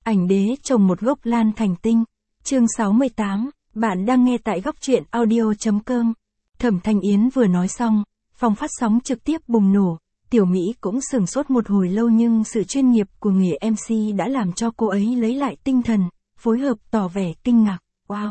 Ảnh đế trồng một gốc lan thành tinh. Chương 68, bạn đang nghe tại góc truyện audio.com. Thẩm Thanh Yến vừa nói xong, phòng phát sóng trực tiếp bùng nổ. Tiểu Mỹ cũng sửng sốt một hồi lâu nhưng sự chuyên nghiệp của nghề MC đã làm cho cô ấy lấy lại tinh thần, phối hợp tỏ vẻ kinh ngạc. Wow!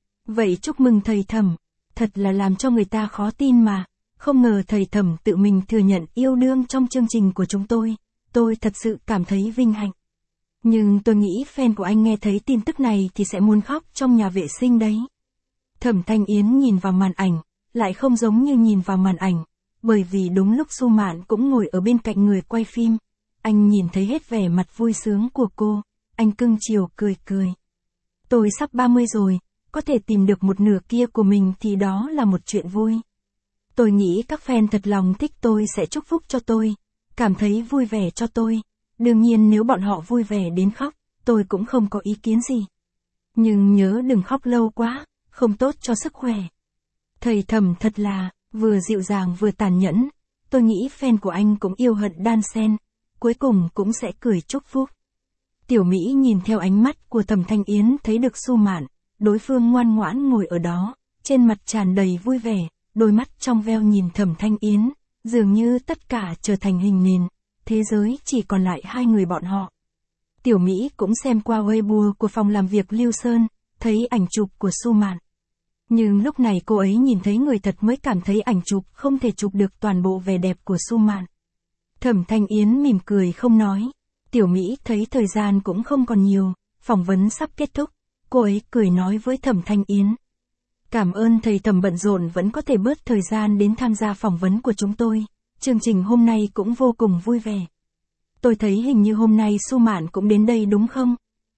Vậy chúc mừng thầy Thẩm, thật là làm cho người ta khó tin mà. Không ngờ thầy Thẩm tự mình thừa nhận yêu đương trong chương trình của chúng tôi thật sự cảm thấy vinh hạnh. Nhưng tôi nghĩ fan của anh nghe thấy tin tức này thì sẽ muốn khóc trong nhà vệ sinh đấy. Thẩm Thanh Yến nhìn vào màn ảnh, lại không giống như nhìn vào màn ảnh, bởi vì đúng lúc Su Mạn cũng ngồi ở bên cạnh người quay phim. Anh nhìn thấy hết vẻ mặt vui sướng của cô, anh cưng chiều cười cười. Tôi sắp 30 rồi, có thể tìm được một nửa kia của mình thì đó là một chuyện vui. Tôi nghĩ các fan thật lòng thích tôi sẽ chúc phúc cho tôi, cảm thấy vui vẻ cho tôi. Đương nhiên nếu bọn họ vui vẻ đến khóc, tôi cũng không có ý kiến gì. Nhưng nhớ đừng khóc lâu quá, không tốt cho sức khỏe. Thầy Thẩm thật là, vừa dịu dàng vừa tàn nhẫn. Tôi nghĩ fan của anh cũng yêu hận đan xen, cuối cùng cũng sẽ cười chúc phúc. Tiểu Mỹ nhìn theo ánh mắt của Thẩm Thanh Yến thấy được Su Mạn, đối phương ngoan ngoãn ngồi ở đó, trên mặt tràn đầy vui vẻ, đôi mắt trong veo nhìn Thẩm Thanh Yến, dường như tất cả trở thành hình nền. Thế giới chỉ còn lại hai người bọn họ. Tiểu Mỹ cũng xem qua Weibo của phòng làm việc Lưu Sơn, thấy ảnh chụp của Su Mạn. Nhưng lúc này cô ấy nhìn thấy người thật mới cảm thấy ảnh chụp không thể chụp được toàn bộ vẻ đẹp của Su Mạn. Thẩm Thanh Yến mỉm cười không nói. Tiểu Mỹ thấy thời gian cũng không còn nhiều, phỏng vấn sắp kết thúc. Cô ấy cười nói với Thẩm Thanh Yến. Cảm ơn thầy Thẩm bận rộn vẫn có thể bớt thời gian đến tham gia phỏng vấn của chúng tôi. Chương trình hôm nay cũng vô cùng vui vẻ. Tôi thấy hình như hôm nay Su Mạn cũng đến đây đúng không?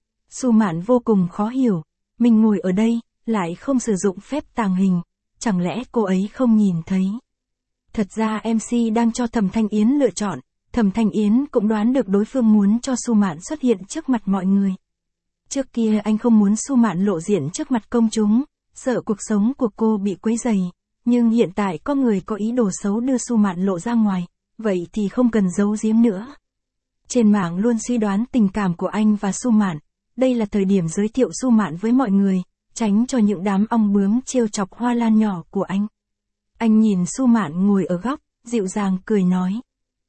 Su Mạn vô cùng khó hiểu. Mình ngồi ở đây, lại không sử dụng phép tàng hình. Chẳng lẽ cô ấy không nhìn thấy? Thật ra MC đang cho Thẩm Thanh Yến lựa chọn. Thẩm Thanh Yến cũng đoán được đối phương muốn cho Su Mạn xuất hiện trước mặt mọi người. Trước kia anh không muốn Su Mạn lộ diện trước mặt công chúng, sợ cuộc sống của cô bị quấy rầy. Nhưng hiện tại có người có ý đồ xấu đưa Su Mạn lộ ra ngoài, vậy thì không cần giấu giếm nữa. Trên mạng luôn suy đoán tình cảm của anh và Su Mạn, đây là thời điểm giới thiệu Su Mạn với mọi người, tránh cho những đám ong bướm trêu chọc hoa lan nhỏ của anh. Anh nhìn Su Mạn ngồi ở góc, dịu dàng cười nói.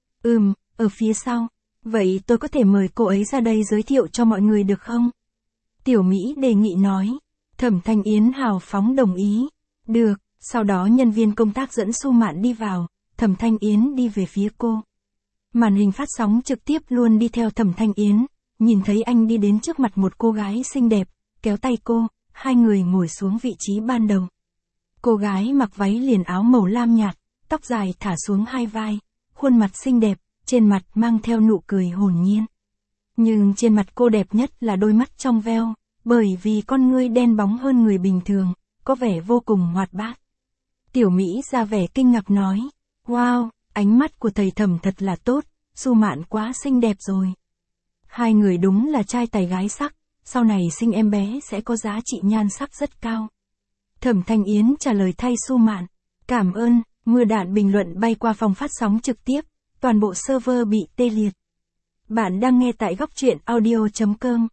Ở phía sau, vậy tôi có thể mời cô ấy ra đây giới thiệu cho mọi người được không? Tiểu Mỹ đề nghị nói. Thẩm Thanh Yến hào phóng đồng ý. Được. Sau đó nhân viên công tác dẫn Su Mạn đi vào, Thẩm Thanh Yến đi về phía cô. Màn hình phát sóng trực tiếp luôn đi theo Thẩm Thanh Yến, nhìn thấy anh đi đến trước mặt một cô gái xinh đẹp, kéo tay cô, hai người ngồi xuống vị trí ban đầu. Cô gái mặc váy liền áo màu lam nhạt, tóc dài thả xuống hai vai, khuôn mặt xinh đẹp, trên mặt mang theo nụ cười hồn nhiên. Nhưng trên mặt cô đẹp nhất là đôi mắt trong veo, bởi vì con ngươi đen bóng hơn người bình thường, có vẻ vô cùng hoạt bát. Tiểu Mỹ ra vẻ kinh ngạc nói, wow, ánh mắt của thầy Thẩm thật là tốt, Su Mạn quá xinh đẹp rồi. Hai người đúng là trai tài gái sắc, sau này sinh em bé sẽ có giá trị nhan sắc rất cao. Thẩm Thanh Yến trả lời thay Su Mạn, cảm ơn, mưa đạn bình luận bay qua phòng phát sóng trực tiếp, toàn bộ server bị tê liệt. Bạn đang nghe tại góc truyện audio.com.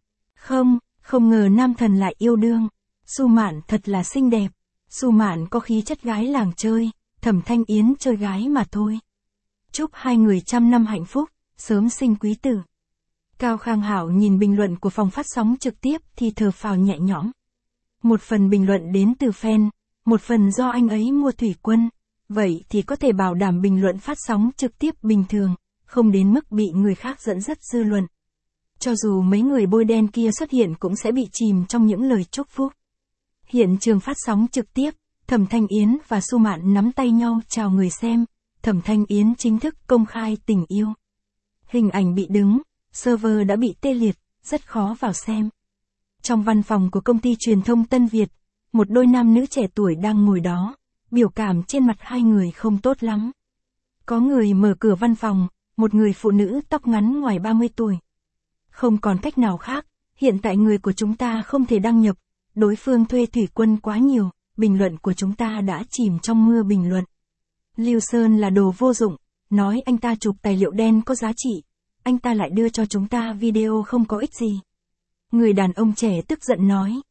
Không ngờ nam thần lại yêu đương, Su Mạn thật là xinh đẹp. Su Mạn có khí chất gái làng chơi, Thẩm Thanh Yến chơi gái mà thôi. Chúc hai người trăm năm hạnh phúc, sớm sinh quý tử. Cao Khang Hảo nhìn bình luận của phòng phát sóng trực tiếp thì thở phào nhẹ nhõm. Một phần bình luận đến từ fan, một phần do anh ấy mua thủy quân, vậy thì có thể bảo đảm bình luận phát sóng trực tiếp bình thường, không đến mức bị người khác dẫn dắt dư luận. Cho dù mấy người bôi đen kia xuất hiện cũng sẽ bị chìm trong những lời chúc phúc. Hiện trường phát sóng trực tiếp, Thẩm Thanh Yến và Su Mạn nắm tay nhau chào người xem, Thẩm Thanh Yến chính thức công khai tình yêu. Hình ảnh bị đứng, server đã bị tê liệt, rất khó vào xem. Trong văn phòng của công ty truyền thông Tân Việt, một đôi nam nữ trẻ tuổi đang ngồi đó, biểu cảm trên mặt hai người không tốt lắm. Có người mở cửa văn phòng, một người phụ nữ tóc ngắn ngoài 30 tuổi. Không còn cách nào khác, hiện tại người của chúng ta không thể đăng nhập. Đối phương thuê thủy quân quá nhiều, bình luận của chúng ta đã chìm trong mưa bình luận. Lưu Sơn là đồ vô dụng, nói anh ta chụp tài liệu đen có giá trị, anh ta lại đưa cho chúng ta video không có ích gì. Người đàn ông trẻ tức giận nói.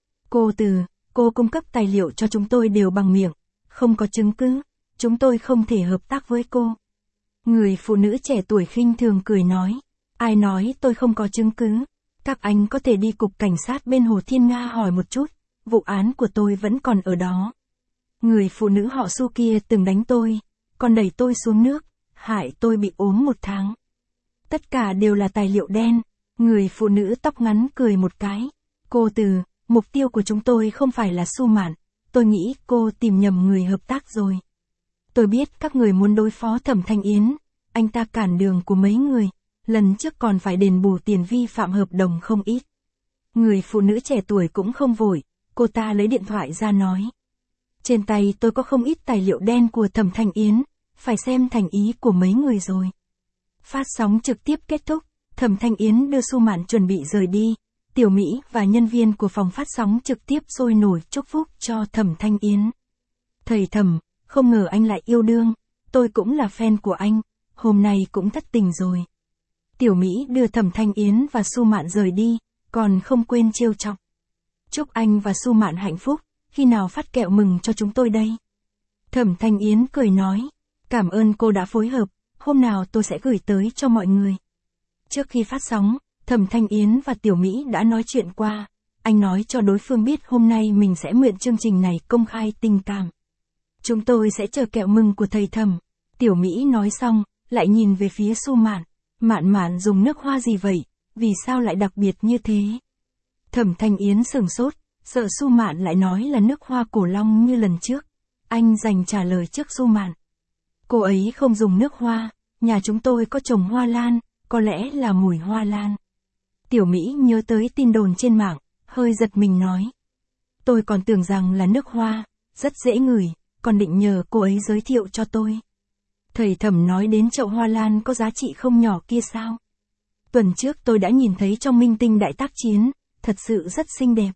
Cô cung cấp tài liệu cho chúng tôi đều bằng miệng, không có chứng cứ, chúng tôi không thể hợp tác với cô. Người phụ nữ trẻ tuổi khinh thường cười nói. Ai nói tôi không có chứng cứ? Các anh có thể đi cục cảnh sát bên Hồ Thiên Nga hỏi một chút, vụ án của tôi vẫn còn ở đó. Người phụ nữ họ Su kia từng đánh tôi, còn đẩy tôi xuống nước, hại tôi bị ốm 1 tháng. Tất cả đều là tài liệu đen. Người phụ nữ tóc ngắn cười một cái. Mục tiêu của chúng tôi không phải là Su Mạn, tôi nghĩ cô tìm nhầm người hợp tác rồi. Tôi biết các người muốn đối phó Thẩm Thanh Yến, anh ta cản đường của mấy người, lần trước còn phải đền bù tiền vi phạm hợp đồng không ít. Người phụ nữ trẻ tuổi cũng không vội, cô ta lấy điện thoại ra nói. Trên tay tôi có không ít tài liệu đen của Thẩm Thanh Yến, phải xem thành ý của mấy người rồi. Phát sóng trực tiếp kết thúc, Thẩm Thanh Yến đưa Su Mạn chuẩn bị rời đi. Tiểu Mỹ và nhân viên của phòng phát sóng trực tiếp sôi nổi chúc phúc cho Thẩm Thanh Yến. Thầy Thẩm, không ngờ anh lại yêu đương, tôi cũng là fan của anh, hôm nay cũng thất tình rồi. Tiểu Mỹ đưa Thẩm Thanh Yến và Su Mạn rời đi, còn không quên trêu chọc. Chúc anh và Su Mạn hạnh phúc, khi nào phát kẹo mừng cho chúng tôi đây? Thẩm Thanh Yến cười nói, cảm ơn cô đã phối hợp, hôm nào tôi sẽ gửi tới cho mọi người. Trước khi phát sóng, Thẩm Thanh Yến và Tiểu Mỹ đã nói chuyện qua, anh nói cho đối phương biết hôm nay mình sẽ mượn chương trình này công khai tình cảm. Chúng tôi sẽ chờ kẹo mừng của thầy Thẩm. Tiểu Mỹ nói xong, lại nhìn về phía Su Mạn. Mạn dùng nước hoa gì vậy, vì sao lại đặc biệt như thế? Thẩm Thanh Yến sửng sốt, sợ Su Mạn lại nói là nước hoa cổ long như lần trước. Anh dành trả lời trước Su Mạn. Cô ấy không dùng nước hoa, nhà chúng tôi có trồng hoa lan, có lẽ là mùi hoa lan. Tiểu Mỹ nhớ tới tin đồn trên mạng, hơi giật mình nói. Tôi còn tưởng rằng là nước hoa, rất dễ ngửi, còn định nhờ cô ấy giới thiệu cho tôi. Thầy Thẩm nói đến chậu hoa lan có giá trị không nhỏ kia sao? Tuần trước tôi đã nhìn thấy trong Minh Tinh Đại Tác Chiến, thật sự rất xinh đẹp.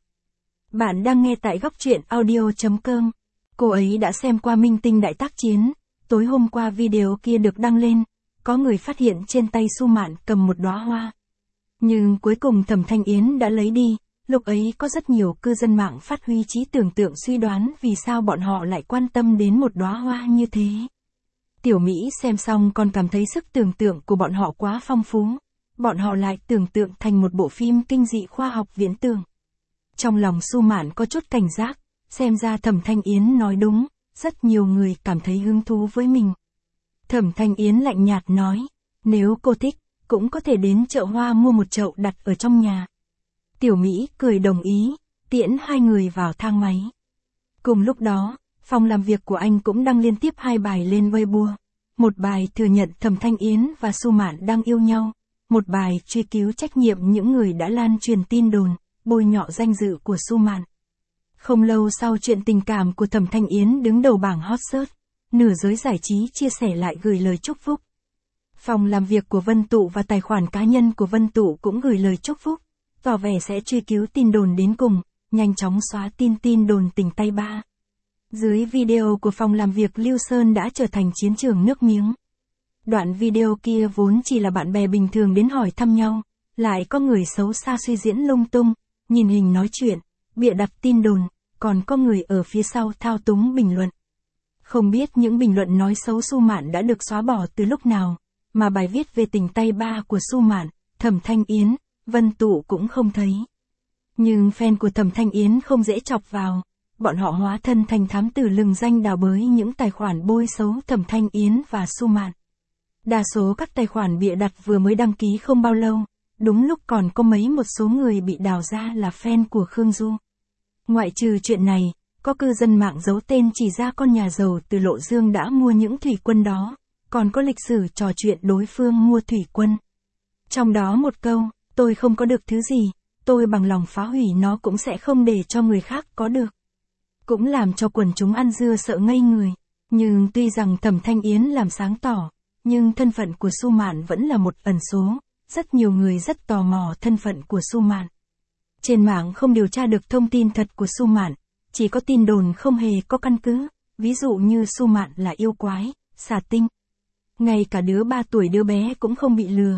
Bạn đang nghe tại góc truyện audio.com. Cô ấy đã xem qua Minh Tinh Đại Tác Chiến, tối hôm qua video kia được đăng lên, có người phát hiện trên tay Su Mạn cầm một đóa hoa. Nhưng cuối cùng Thẩm Thanh Yến đã lấy đi, lúc ấy có rất nhiều cư dân mạng phát huy trí tưởng tượng suy đoán vì sao bọn họ lại quan tâm đến một đóa hoa như thế. Tiểu Mỹ xem xong còn cảm thấy sức tưởng tượng của bọn họ quá phong phú, bọn họ lại tưởng tượng thành một bộ phim kinh dị khoa học viễn tưởng. Trong lòng Su Mạn có chút cảnh giác, xem ra Thẩm Thanh Yến nói đúng, rất nhiều người cảm thấy hứng thú với mình. Thẩm Thanh Yến lạnh nhạt nói, nếu cô thích, cũng có thể đến chợ hoa mua một chậu đặt ở trong nhà. Tiểu Mỹ cười đồng ý, tiễn hai người vào thang máy. Cùng lúc đó, phòng làm việc của anh cũng đăng liên tiếp 2 bài lên Weibo. Một bài thừa nhận Thẩm Thanh Yến và Su Mạn đang yêu nhau, một bài truy cứu trách nhiệm những người đã lan truyền tin đồn, bôi nhọ danh dự của Su Mạn. Không lâu sau chuyện tình cảm của Thẩm Thanh Yến đứng đầu bảng hot search, nửa giới giải trí chia sẻ lại gửi lời chúc phúc. Phòng làm việc của Vân Tụ và tài khoản cá nhân của Vân Tụ cũng gửi lời chúc phúc, tỏ vẻ sẽ truy cứu tin đồn đến cùng, nhanh chóng xóa tin đồn tình tay ba. Dưới video của phòng làm việc Lưu Sơn đã trở thành chiến trường nước miếng. Đoạn video kia vốn chỉ là bạn bè bình thường đến hỏi thăm nhau, lại có người xấu xa suy diễn lung tung, nhìn hình nói chuyện, bịa đặt tin đồn, còn có người ở phía sau thao túng bình luận. Không biết những bình luận nói xấu Su Mạn đã được xóa bỏ từ lúc nào, mà bài viết về tình tay ba của Su Mạn, Thẩm Thanh Yến, Vân Tụ cũng không thấy. Nhưng fan của Thẩm Thanh Yến không dễ chọc vào, bọn họ hóa thân thành thám tử lừng danh đào bới những tài khoản bôi xấu Thẩm Thanh Yến và Su Mạn. Đa số các tài khoản bịa đặt vừa mới đăng ký không bao lâu, đúng lúc còn có một số người bị đào ra là fan của Khương Du. Ngoại trừ chuyện này, có cư dân mạng giấu tên chỉ ra con nhà giàu từ Lộ Dương đã mua những thủy quân đó, còn có lịch sử trò chuyện đối phương mua thủy quân. Trong đó một câu, tôi không có được thứ gì, tôi bằng lòng phá hủy nó cũng sẽ không để cho người khác có được. Cũng làm cho quần chúng ăn dưa sợ ngây người. Nhưng tuy rằng Thẩm Thanh Yến làm sáng tỏ, nhưng thân phận của Su Mạn vẫn là một ẩn số, rất nhiều người rất tò mò thân phận của Su Mạn. Trên mạng không điều tra được thông tin thật của Su Mạn, chỉ có tin đồn không hề có căn cứ, ví dụ như Su Mạn là yêu quái, xà tinh. Ngay cả đứa 3 tuổi đứa bé cũng không bị lừa,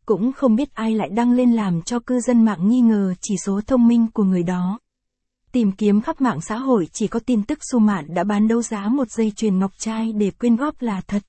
cũng không biết ai lại đăng lên làm cho cư dân mạng nghi ngờ chỉ số thông minh của người đó. Tìm kiếm khắp mạng xã hội chỉ có tin tức Su Mạn đã bán đấu giá một dây chuyền ngọc trai để quyên góp là thật.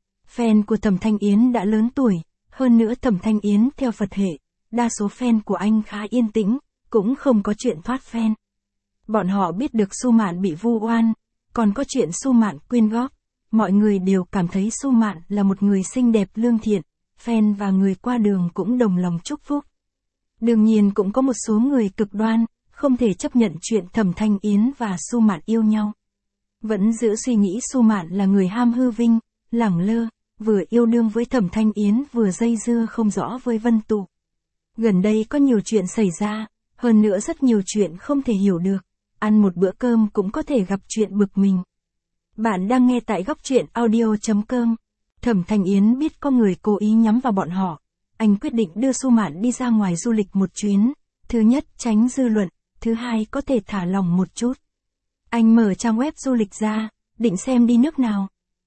Fan của Thẩm Thanh Yến đã lớn tuổi, hơn nữa Thẩm Thanh Yến theo Phật hệ, đa số fan của anh khá yên tĩnh, cũng không có chuyện thoát fan. Bọn họ biết được Su Mạn bị vu oan, còn có chuyện Su Mạn quyên góp, mọi người đều cảm thấy Su Mạn là một người xinh đẹp lương thiện, fan và người qua đường cũng đồng lòng chúc phúc. Đương nhiên cũng có một số người cực đoan, không thể chấp nhận chuyện Thẩm Thanh Yến và Su Mạn yêu nhau. Vẫn giữ suy nghĩ Su Mạn là người ham hư vinh, lẳng lơ, vừa yêu đương với Thẩm Thanh Yến vừa dây dưa không rõ với Vân Tụ. Gần đây có nhiều chuyện xảy ra, hơn nữa rất nhiều chuyện không thể hiểu được, ăn một bữa cơm cũng có thể gặp chuyện bực mình. Bạn đang nghe tại Góc Truyện Audio.com. Thẩm Thanh Yến biết có người cố ý nhắm vào bọn họ, anh quyết định đưa Su Mạn đi ra ngoài du lịch một chuyến, thứ nhất tránh dư luận, thứ hai có thể thả lỏng một chút. Anh mở trang web du lịch ra, định xem đi nước nào.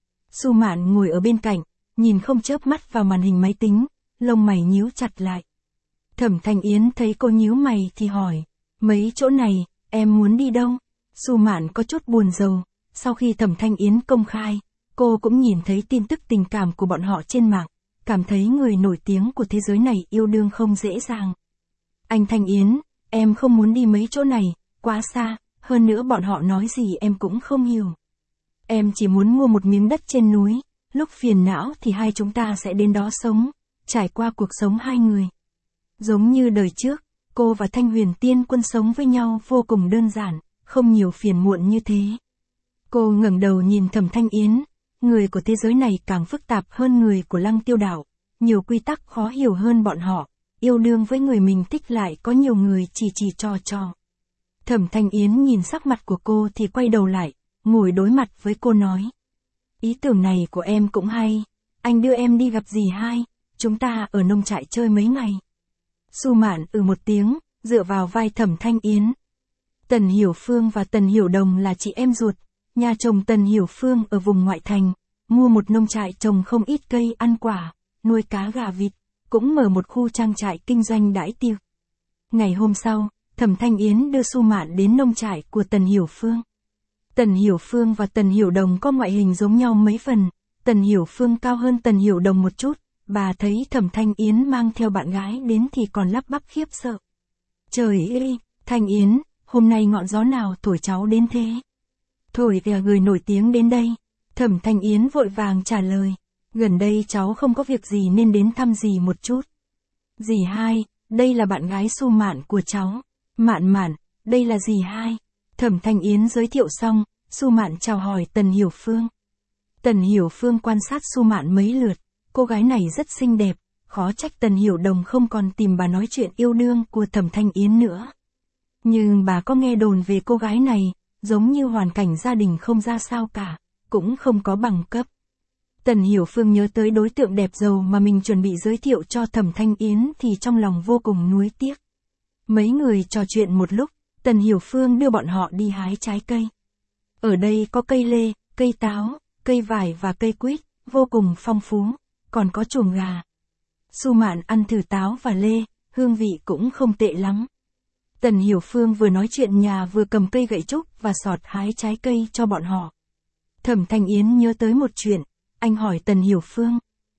Su Mạn ngồi ở bên cạnh, nhìn không chớp mắt vào màn hình máy tính, lông mày nhíu chặt lại. Thẩm Thanh Yến thấy cô nhíu mày thì hỏi, mấy chỗ này, em muốn đi đâu? Su Mạn có chút buồn rầu, sau khi Thẩm Thanh Yến công khai, cô cũng nhìn thấy tin tức tình cảm của bọn họ trên mạng, cảm thấy người nổi tiếng của thế giới này yêu đương không dễ dàng. Anh Thanh Yến, em không muốn đi mấy chỗ này, quá xa, hơn nữa bọn họ nói gì em cũng không hiểu. Em chỉ muốn mua một miếng đất trên núi, lúc phiền não thì hai chúng ta sẽ đến đó sống, trải qua cuộc sống hai người. Giống như đời trước, cô và Thanh Huyền Tiên Quân sống với nhau vô cùng đơn giản, không nhiều phiền muộn như thế. Cô ngẩng đầu nhìn Thẩm Thanh Yến, người của thế giới này càng phức tạp hơn người của Lăng Tiêu Đảo, nhiều quy tắc khó hiểu hơn bọn họ, yêu đương với người mình thích lại có nhiều người chỉ trò. Thẩm Thanh Yến nhìn sắc mặt của cô thì quay đầu lại, ngồi đối mặt với cô nói. Ý tưởng này của em cũng hay, anh đưa em đi gặp dì hai, chúng ta ở nông trại chơi mấy ngày. Su Mạn một tiếng, dựa vào vai Thẩm Thanh Yến. Tần Hiểu Phương và Tần Hiểu Đồng là chị em ruột, nhà chồng Tần Hiểu Phương ở vùng ngoại thành, mua một nông trại trồng không ít cây ăn quả, nuôi cá gà vịt, cũng mở một khu trang trại kinh doanh đãi tiệc. Ngày hôm sau, Thẩm Thanh Yến đưa Su Mạn đến nông trại của Tần Hiểu Phương. Tần Hiểu Phương và Tần Hiểu Đồng có ngoại hình giống nhau mấy phần, Tần Hiểu Phương cao hơn Tần Hiểu Đồng một chút, bà thấy Thẩm Thanh Yến mang theo bạn gái đến thì còn lắp bắp khiếp sợ. Trời ơi, Thanh Yến, hôm nay ngọn gió nào thổi cháu đến thế? Thổi kìa người nổi tiếng đến đây. Thẩm Thanh Yến vội vàng trả lời, gần đây cháu không có việc gì nên đến thăm dì một chút. Dì hai, đây là bạn gái Su Mạn của cháu. Mạn, đây là dì hai. Thẩm Thanh Yến giới thiệu xong, Su Mạn chào hỏi Tần Hiểu Phương. Tần Hiểu Phương quan sát Su Mạn mấy lượt, cô gái này rất xinh đẹp, khó trách Tần Hiểu Đồng không còn tìm bà nói chuyện yêu đương của Thẩm Thanh Yến nữa. Nhưng bà có nghe đồn về cô gái này, giống như hoàn cảnh gia đình không ra sao cả, cũng không có bằng cấp. Tần Hiểu Phương nhớ tới đối tượng đẹp giàu mà mình chuẩn bị giới thiệu cho Thẩm Thanh Yến thì trong lòng vô cùng nuối tiếc. Mấy người trò chuyện một lúc, Tần Hiểu Phương đưa bọn họ đi hái trái cây. Ở đây có cây lê, cây táo, cây vải và cây quýt, vô cùng phong phú, còn có chuồng gà. Su Mạn ăn thử táo và lê, hương vị cũng không tệ lắm. Tần Hiểu Phương vừa nói chuyện nhà vừa cầm cây gậy trúc và sọt hái trái cây cho bọn họ. Thẩm Thanh Yến nhớ tới một chuyện, anh hỏi Tần Hiểu Phương.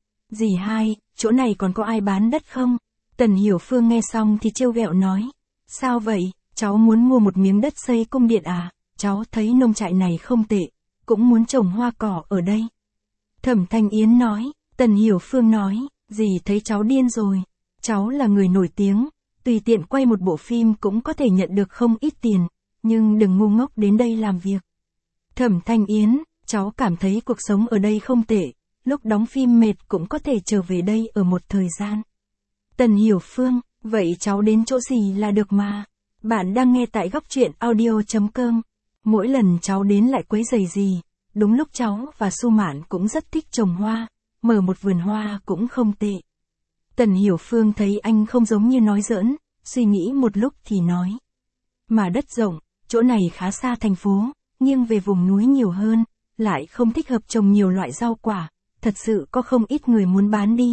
Dì hai, chỗ này còn có ai bán đất không? Tần Hiểu Phương nghe xong thì trêu ghẹo nói. Sao vậy, cháu muốn mua một miếng đất xây cung điện à? Cháu thấy nông trại này không tệ, cũng muốn trồng hoa cỏ ở đây. Thẩm Thanh Yến nói. Tần Hiểu Phương nói, dì thấy cháu điên rồi. Cháu là người nổi tiếng, tùy tiện quay một bộ phim cũng có thể nhận được không ít tiền, nhưng đừng ngu ngốc đến đây làm việc. Thẩm Thanh Yến, cháu cảm thấy cuộc sống ở đây không tệ, lúc đóng phim mệt cũng có thể trở về đây ở một thời gian. Tần Hiểu Phương, vậy cháu đến chỗ gì là được mà. Bạn đang nghe tại Góc Truyện Audio.com. Mỗi lần cháu đến lại quấy rầy gì, đúng lúc cháu và Su Mạn cũng rất thích trồng hoa, mở một vườn hoa cũng không tệ. Tần Hiểu Phương thấy anh không giống như nói giỡn, suy nghĩ một lúc thì nói. Mà đất rộng, chỗ này khá xa thành phố, nghiêng về vùng núi nhiều hơn, lại không thích hợp trồng nhiều loại rau quả, thật sự có không ít người muốn bán đi.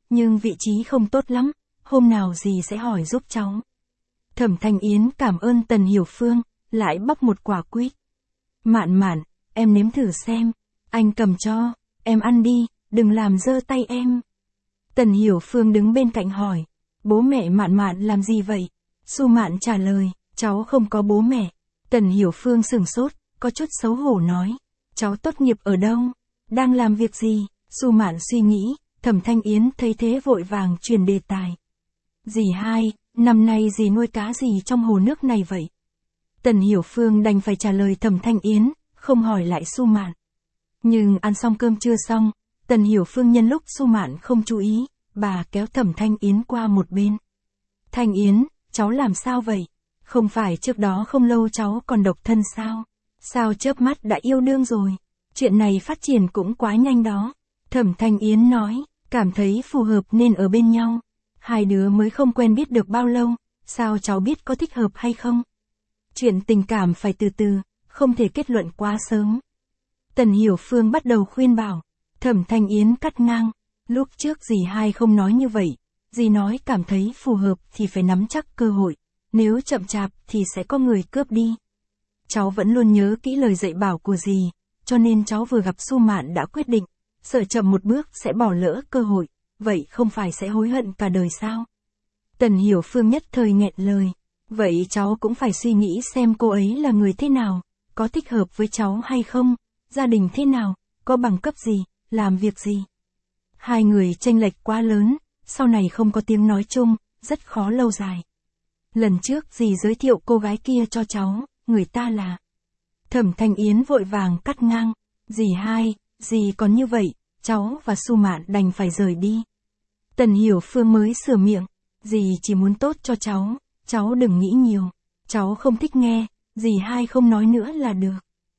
nhưng vị trí không tốt lắm, hôm nào dì sẽ hỏi giúp cháu. Thẩm Thanh Yến cảm ơn Tần Hiểu Phương, lại bóc một quả quýt. Mạn Mạn, em nếm thử xem, anh cầm cho, em ăn đi, đừng làm dơ tay em. Tần Hiểu Phương đứng bên cạnh hỏi, bố mẹ Mạn Mạn làm gì vậy? Su Mạn trả lời, cháu không có bố mẹ. Tần Hiểu Phương sửng sốt, có chút xấu hổ nói, cháu tốt nghiệp ở đâu? Đang làm việc gì? Su Mạn suy nghĩ, Thẩm Thanh Yến thấy thế vội vàng truyền đề tài. Dì hai, năm nay dì nuôi cá gì trong hồ nước này vậy? Tần Hiểu Phương đành phải trả lời Thẩm Thanh Yến, không hỏi lại Su Mạn. Nhưng ăn xong cơm trưa xong, Tần Hiểu Phương nhân lúc Su Mạn không chú ý, bà kéo Thẩm Thanh Yến qua một bên. Thanh Yến, cháu làm sao vậy? Không phải trước đó không lâu cháu còn độc thân sao? Sao chớp mắt đã yêu đương rồi? Chuyện này phát triển cũng quá nhanh đó. Thẩm Thanh Yến nói, cảm thấy phù hợp nên ở bên nhau. Hai đứa mới không quen biết được bao lâu, sao cháu biết có thích hợp hay không? Chuyện tình cảm phải từ từ, không thể kết luận quá sớm. Tần Hiểu Phương bắt đầu khuyên bảo. Thẩm Thanh Yến cắt ngang, lúc trước dì hai không nói như vậy, dì nói cảm thấy phù hợp thì phải nắm chắc cơ hội, nếu chậm chạp thì sẽ có người cướp đi. Cháu vẫn luôn nhớ kỹ lời dạy bảo của dì, cho nên cháu vừa gặp Su Mạn đã quyết định, sợ chậm một bước sẽ bỏ lỡ cơ hội, vậy không phải sẽ hối hận cả đời sao? Tần Hiểu Phương nhất thời nghẹn lời, vậy cháu cũng phải suy nghĩ xem cô ấy là người thế nào, có thích hợp với cháu hay không, gia đình thế nào, có bằng cấp gì, làm việc gì. Hai người chênh lệch quá lớn, sau này không có tiếng nói chung, rất khó lâu dài. Lần trước dì giới thiệu cô gái kia cho cháu, người ta là... Thẩm Thanh Yến vội vàng cắt ngang, dì hai, dì còn như vậy, cháu và Su Mạn đành phải rời đi. Tần Hiểu Phương mới sửa miệng, dì chỉ muốn tốt cho cháu đừng nghĩ nhiều, cháu không thích nghe, dì hai không nói nữa là được.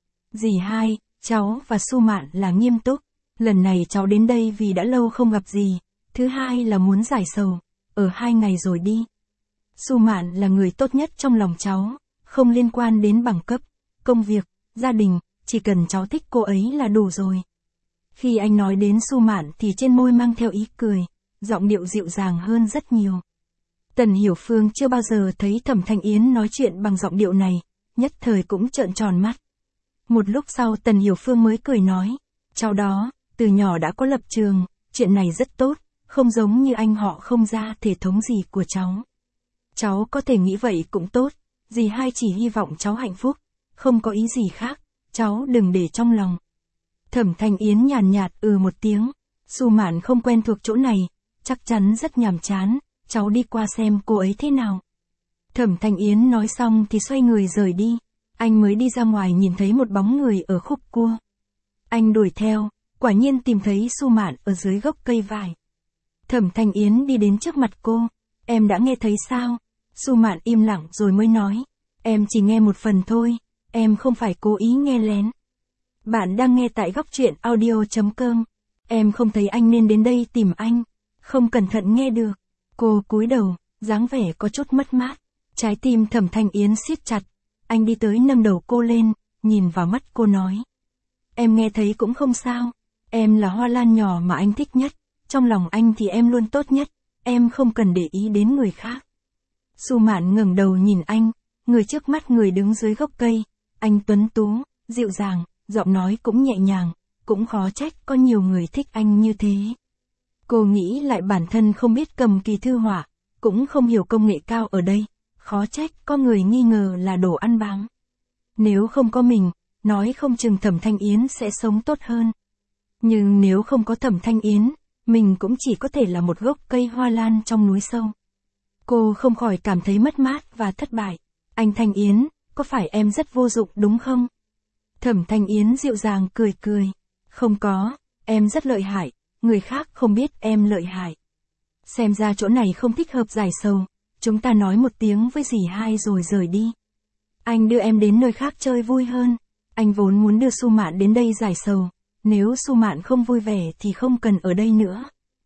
Dì hai, cháu và Su Mạn là nghiêm túc, lần này cháu đến đây vì đã lâu không gặp dì, thứ hai là muốn giải sầu, ở 2 ngày rồi đi. Su Mạn là người tốt nhất trong lòng cháu, không liên quan đến bằng cấp, công việc, gia đình, chỉ cần cháu thích cô ấy là đủ rồi. Khi anh nói đến Su Mạn thì trên môi mang theo ý cười, giọng điệu dịu dàng hơn rất nhiều. Tần Hiểu Phương chưa bao giờ thấy Thẩm Thanh Yến nói chuyện bằng giọng điệu này, nhất thời cũng trợn tròn mắt. Một lúc sau Tần Hiểu Phương mới cười nói, cháu đó, từ nhỏ đã có lập trường, chuyện này rất tốt, không giống như anh họ không ra thể thống gì của cháu. Cháu có thể nghĩ vậy cũng tốt, dì hai chỉ hy vọng cháu hạnh phúc, không có ý gì khác, cháu đừng để trong lòng. Thẩm Thanh Yến nhàn nhạt một tiếng, Su Mạn không quen thuộc chỗ này, chắc chắn rất nhàm chán, cháu đi qua xem cô ấy thế nào. Thẩm Thanh Yến nói xong thì xoay người rời đi, anh mới đi ra ngoài nhìn thấy một bóng người ở khúc cua. Anh đuổi theo, quả nhiên tìm thấy Su Mạn ở dưới gốc cây vải. Thẩm Thanh Yến đi đến trước mặt cô, em đã nghe thấy sao? Su Mạn im lặng rồi mới nói, em chỉ nghe một phần thôi, em không phải cố ý nghe lén. Bạn đang nghe tại góc truyện audio.com, em không thấy anh nên đến đây tìm anh, không cẩn thận nghe được. Cô cúi đầu, dáng vẻ có chút mất mát, trái tim Thẩm Thanh Yến siết chặt, anh đi tới nâng đầu cô lên, nhìn vào mắt cô nói. Em nghe thấy cũng không sao, em là hoa lan nhỏ mà anh thích nhất, trong lòng anh thì em luôn tốt nhất, em không cần để ý đến người khác. Su Mạn ngẩng đầu nhìn anh, người trước mắt người đứng dưới gốc cây, anh tuấn tú, dịu dàng, giọng nói cũng nhẹ nhàng, cũng khó trách có nhiều người thích anh như thế. Cô nghĩ lại bản thân không biết cầm kỳ thư họa, cũng không hiểu công nghệ cao ở đây, khó trách có người nghi ngờ là đồ ăn bám. Nếu không có mình, nói không chừng Thẩm Thanh Yến sẽ sống tốt hơn. Nhưng nếu không có Thẩm Thanh Yến, mình cũng chỉ có thể là một gốc cây hoa lan trong núi sâu. Cô không khỏi cảm thấy mất mát và thất bại. Anh Thanh Yến, có phải em rất vô dụng đúng không? Thẩm Thanh Yến dịu dàng cười cười. Không có, em rất lợi hại, người khác không biết em lợi hại. Xem ra chỗ này không thích hợp giải sầu, chúng ta nói một tiếng với dì hai rồi rời đi. Anh đưa em đến nơi khác chơi vui hơn. Anh vốn muốn đưa Su Mạn đến đây giải sầu, nếu Su Mạn không vui vẻ thì không cần ở đây nữa.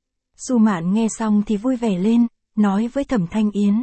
Su Mạn nghe xong thì vui vẻ lên, nói với Thẩm Thanh Yến.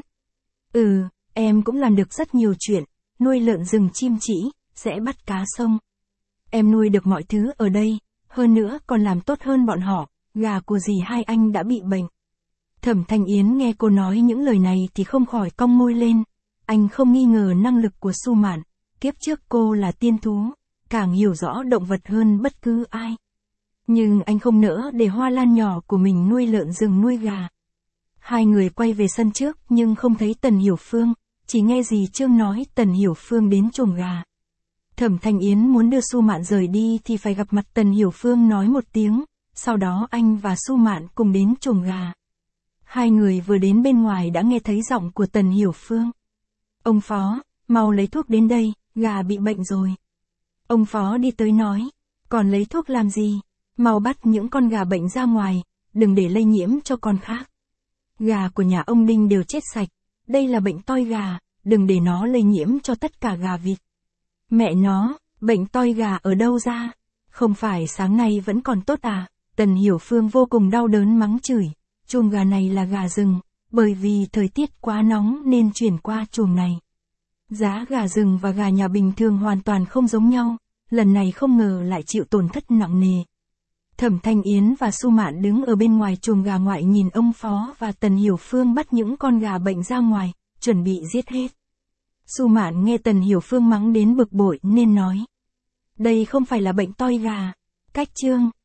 Em cũng làm được rất nhiều chuyện, nuôi lợn rừng chim chỉ, sẽ bắt cá sông. Em nuôi được mọi thứ ở đây, hơn nữa còn làm tốt hơn bọn họ, gà của dì hai anh đã bị bệnh. Thẩm Thanh Yến nghe cô nói những lời này thì không khỏi cong môi lên. Anh không nghi ngờ năng lực của Su Mạn, kiếp trước cô là tiên thú, càng hiểu rõ động vật hơn bất cứ ai. Nhưng anh không nỡ để Hoa Lan nhỏ của mình nuôi lợn rừng nuôi gà. Hai người quay về sân trước nhưng không thấy Tần Hiểu Phương, chỉ nghe dì Trương nói Tần Hiểu Phương đến chuồng gà. Thẩm Thanh Yến muốn đưa Su Mạn rời đi thì phải gặp mặt Tần Hiểu Phương nói một tiếng, sau đó anh và Su Mạn cùng đến chuồng gà. Hai người vừa đến bên ngoài đã nghe thấy giọng của Tần Hiểu Phương. Ông Phó, mau lấy thuốc đến đây, gà bị bệnh rồi. Ông Phó đi tới nói, còn lấy thuốc làm gì? Mau bắt những con gà bệnh ra ngoài, đừng để lây nhiễm cho con khác. Gà của nhà ông Đinh đều chết sạch, đây là bệnh toi gà, đừng để nó lây nhiễm cho tất cả gà vịt. Mẹ nó, bệnh toi gà ở đâu ra? Không phải sáng nay vẫn còn tốt à? Tần Hiểu Phương vô cùng đau đớn mắng chửi, chuồng gà này là gà rừng, bởi vì thời tiết quá nóng nên chuyển qua chuồng này. Giá gà rừng và gà nhà bình thường hoàn toàn không giống nhau, lần này không ngờ lại chịu tổn thất nặng nề. Thẩm Thanh Yến và Su Mạn đứng ở bên ngoài chuồng gà ngoại nhìn ông Phó và Tần Hiểu Phương bắt những con gà bệnh ra ngoài, chuẩn bị giết hết. Su Mạn nghe Tần Hiểu Phương mắng đến bực bội nên nói. Đây không phải là bệnh toi gà. Cách Trương,